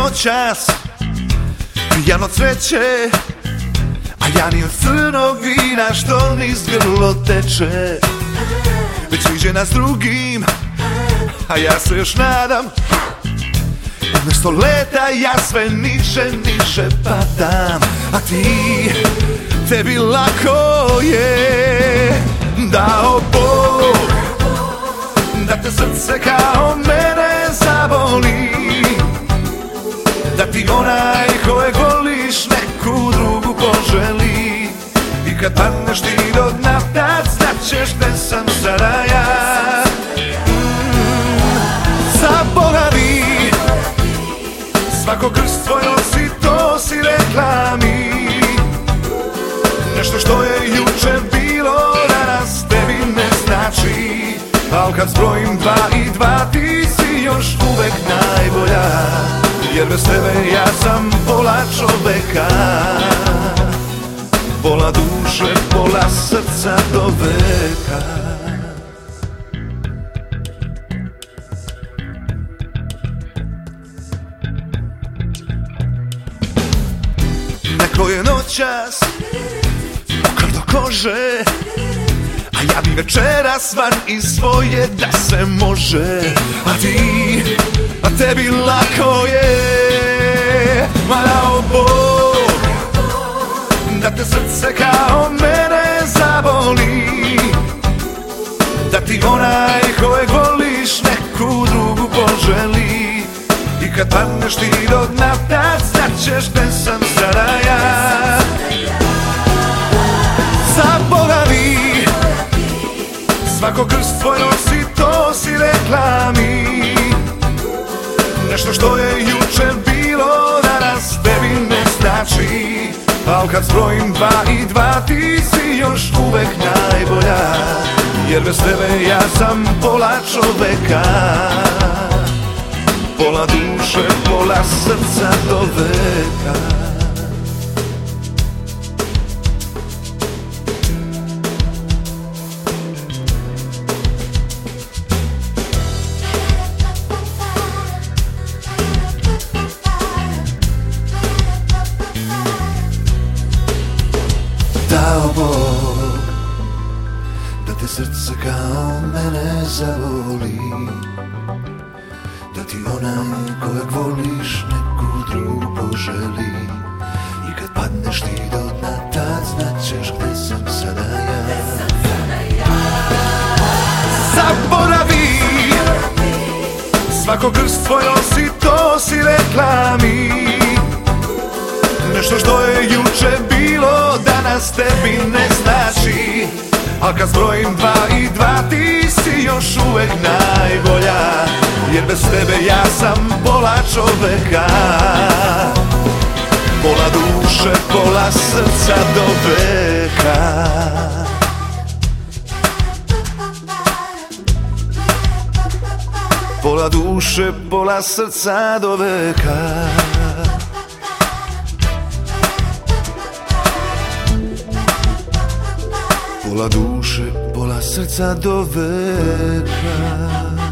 noćas pijano cveće, a ja ni od crnog vina što niz grlo teče. Već sviđe nas drugim, a ja se još nadam. Umjesto leta ja sve niže, niže padam. A ti, tebi lako je dao Bog da te srce kao mene zaboli, da ti onaj kojeg voliš neku drugu poželi. I kad padneš ti do dna, tad znaćeš gde sam sada ja. Zaboravi, svako krst tvoj nosi, to si rekla mi. Nešto što je juče bilo, danas tebi ne znači. Al kad zbrojim 2 i 2, ti si još uvek najbolja. Jer bez tebe ja sam pola čoveka, pola duše, pola srca do veka. Neko je noćas mokar do kože, a ja bi večeras van iz svoje da se može. A tebi lako je, ma dao Bog da te srce kao mene zaboli, da ti onaj kojeg voliš neku drugu poželi. I kad padneš ti do dna, tad znaćeš gde sam sada ja. Zaboravi, svako krst tvoj nosi, to si rekla mi. Nešto što je juče bilo, danas tebi ne znači. Al kad zbrojim 2 i 2, ti si još uvek najbolja. Jer bez tebe ja sam pola čoveka, pola duše, pola srca do veka. Dao Bog da te srce kao mene zavoli, da ti onaj kojeg voliš neku drugu poželi. I kad padneš ti do dna, tad znaćeš gde sam sada ja. Zaboravi, svako krst tvoj nosi, to si rekla mi. Nešto što je juče bilo, danas tebi ne znači. Al kad zbrojim 2 i 2, ti si još uvek najbolja. Jer bez tebe ja sam pola čoveka, pola duše, pola srca do veka. Pola duše, pola srca do veka. Pola duše, pola srca do veka.